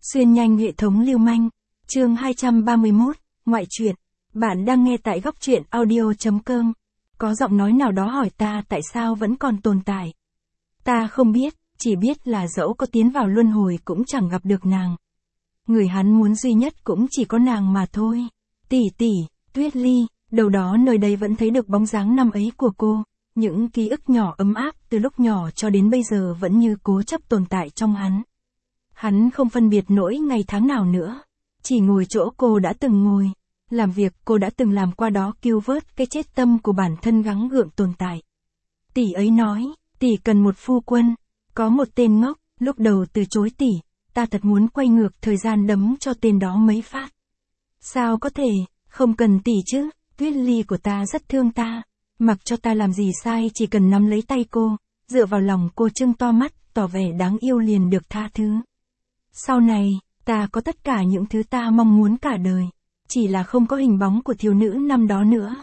Xuyên nhanh hệ thống lưu manh. Chương 231, ngoại truyện. Bạn đang nghe tại góc truyện audio.com. Có giọng nói nào đó hỏi ta tại sao vẫn còn tồn tại. Ta không biết, chỉ biết là dẫu có tiến vào luân hồi cũng chẳng gặp được nàng. Người hắn muốn duy nhất cũng chỉ có nàng mà thôi. Tỷ tỷ, Tuyết Ly, đâu đó nơi đây vẫn thấy được bóng dáng năm ấy của cô. Những ký ức nhỏ ấm áp từ lúc nhỏ cho đến bây giờ vẫn như cố chấp tồn tại trong hắn. Hắn không phân biệt nỗi ngày tháng nào nữa. Chỉ ngồi chỗ cô đã từng ngồi. Làm việc cô đã từng làm qua đó, cứu vớt cái chết tâm của bản thân gắng gượng tồn tại. Tỷ ấy nói, tỷ cần một phu quân. Có một tên ngốc, lúc đầu từ chối tỷ. Ta thật muốn quay ngược thời gian đấm cho tên đó mấy phát. Sao có thể, không cần tỷ chứ, Tuyết Ly của ta rất thương ta. Mặc cho ta làm gì sai chỉ cần nắm lấy tay cô, dựa vào lòng cô trưng to mắt, tỏ vẻ đáng yêu liền được tha thứ. Sau này, ta có tất cả những thứ ta mong muốn cả đời. Chỉ là không có hình bóng của thiếu nữ năm đó nữa.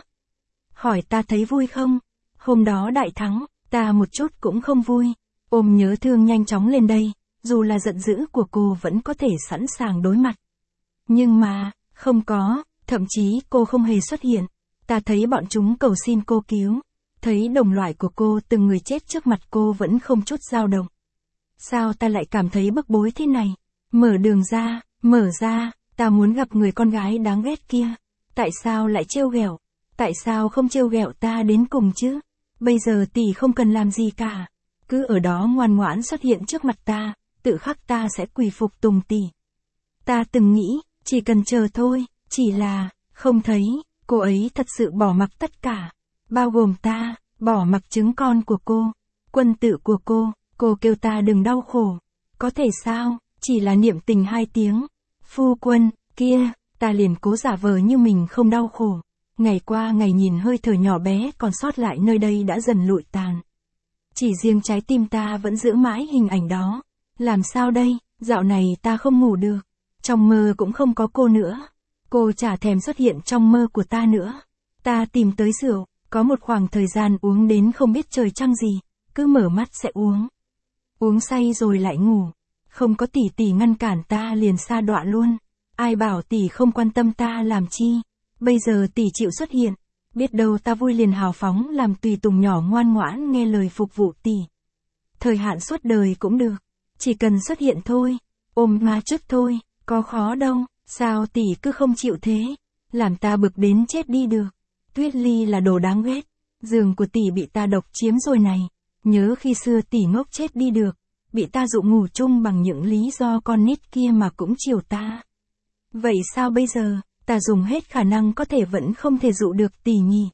Hỏi ta thấy vui không? Hôm đó đại thắng, ta một chút cũng không vui. Ôm nhớ thương nhanh chóng lên đây, dù là giận dữ của cô vẫn có thể sẵn sàng đối mặt. Nhưng mà, không có, thậm chí cô không hề xuất hiện. Ta thấy bọn chúng cầu xin cô cứu. Thấy đồng loại của cô từng người chết trước mặt cô vẫn không chút dao động. Sao ta lại cảm thấy bức bối thế này? Mở đường ra, mở ra, ta muốn gặp người con gái đáng ghét kia. Tại sao lại trêu ghẹo? Tại sao không trêu ghẹo ta đến cùng chứ? Bây giờ tỷ không cần làm gì cả. Cứ ở đó ngoan ngoãn xuất hiện trước mặt ta, tự khắc ta sẽ quỳ phục tùng tỷ. Ta từng nghĩ, chỉ cần chờ thôi, chỉ là, không thấy, cô ấy thật sự bỏ mặc tất cả. Bao gồm ta, bỏ mặc trứng con của cô, quân tử của cô kêu ta đừng đau khổ. Có thể sao, chỉ là niệm tình 2 tiếng. Phu quân, kia, ta liền cố giả vờ như mình không đau khổ. Ngày qua ngày nhìn hơi thở nhỏ bé còn sót lại nơi đây đã dần lụi tàn. Chỉ riêng trái tim ta vẫn giữ mãi hình ảnh đó. Làm sao đây, dạo này ta không ngủ được. Trong mơ cũng không có cô nữa. Cô chả thèm xuất hiện trong mơ của ta nữa. Ta tìm tới rượu, có một khoảng thời gian uống đến không biết trời trăng gì. Cứ mở mắt sẽ uống. Uống say rồi lại ngủ. Không có tỷ tỷ ngăn cản ta liền sa đọa luôn. Ai bảo tỷ không quan tâm ta làm chi. Bây giờ tỷ chịu xuất hiện. Biết đâu ta vui liền hào phóng làm tùy tùng nhỏ ngoan ngoãn nghe lời phục vụ tỷ. Thời hạn suốt đời cũng được. Chỉ cần xuất hiện thôi. Ôm ma trước thôi. Có khó đâu. Sao tỷ cứ không chịu thế? Làm ta bực đến chết đi được. Tuyết Ly là đồ đáng ghét. Giường của tỷ bị ta độc chiếm rồi này. Nhớ khi xưa tỷ ngốc chết đi được. Bị ta dụ ngủ chung bằng những lý do con nít kia mà cũng chiều ta. Vậy sao bây giờ, ta dùng hết khả năng có thể vẫn không thể dụ được tỷ nhỉ?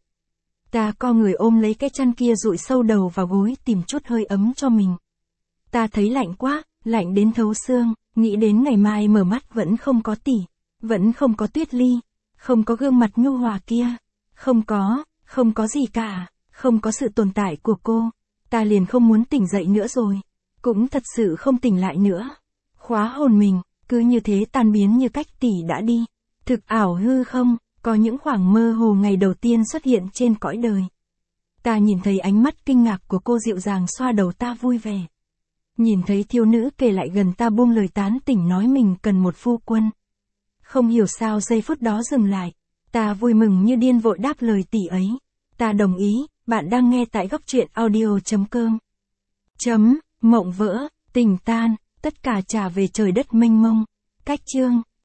Ta co người ôm lấy cái chăn kia dụi sâu đầu vào gối tìm chút hơi ấm cho mình. Ta thấy lạnh quá, lạnh đến thấu xương, nghĩ đến ngày mai mở mắt vẫn không có tỷ, vẫn không có Tuyết Ly, không có gương mặt nhu hòa kia, không có gì cả, không có sự tồn tại của cô. Ta liền không muốn tỉnh dậy nữa rồi. Cũng thật sự không tỉnh lại nữa. Khóa hồn mình, cứ như thế tan biến như cách tỷ đã đi. Thực ảo hư không, có những khoảng mơ hồ ngày đầu tiên xuất hiện trên cõi đời. Ta nhìn thấy ánh mắt kinh ngạc của cô dịu dàng xoa đầu ta vui vẻ. Nhìn thấy thiếu nữ kề lại gần ta buông lời tán tỉnh nói mình cần một phu quân. Không hiểu sao giây phút đó dừng lại. Ta vui mừng như điên vội đáp lời tỷ ấy. Ta đồng ý, bạn đang nghe tại góc truyện audio.com. Mộng vỡ, tình tan, tất cả trả về trời đất mênh mông. Cách chương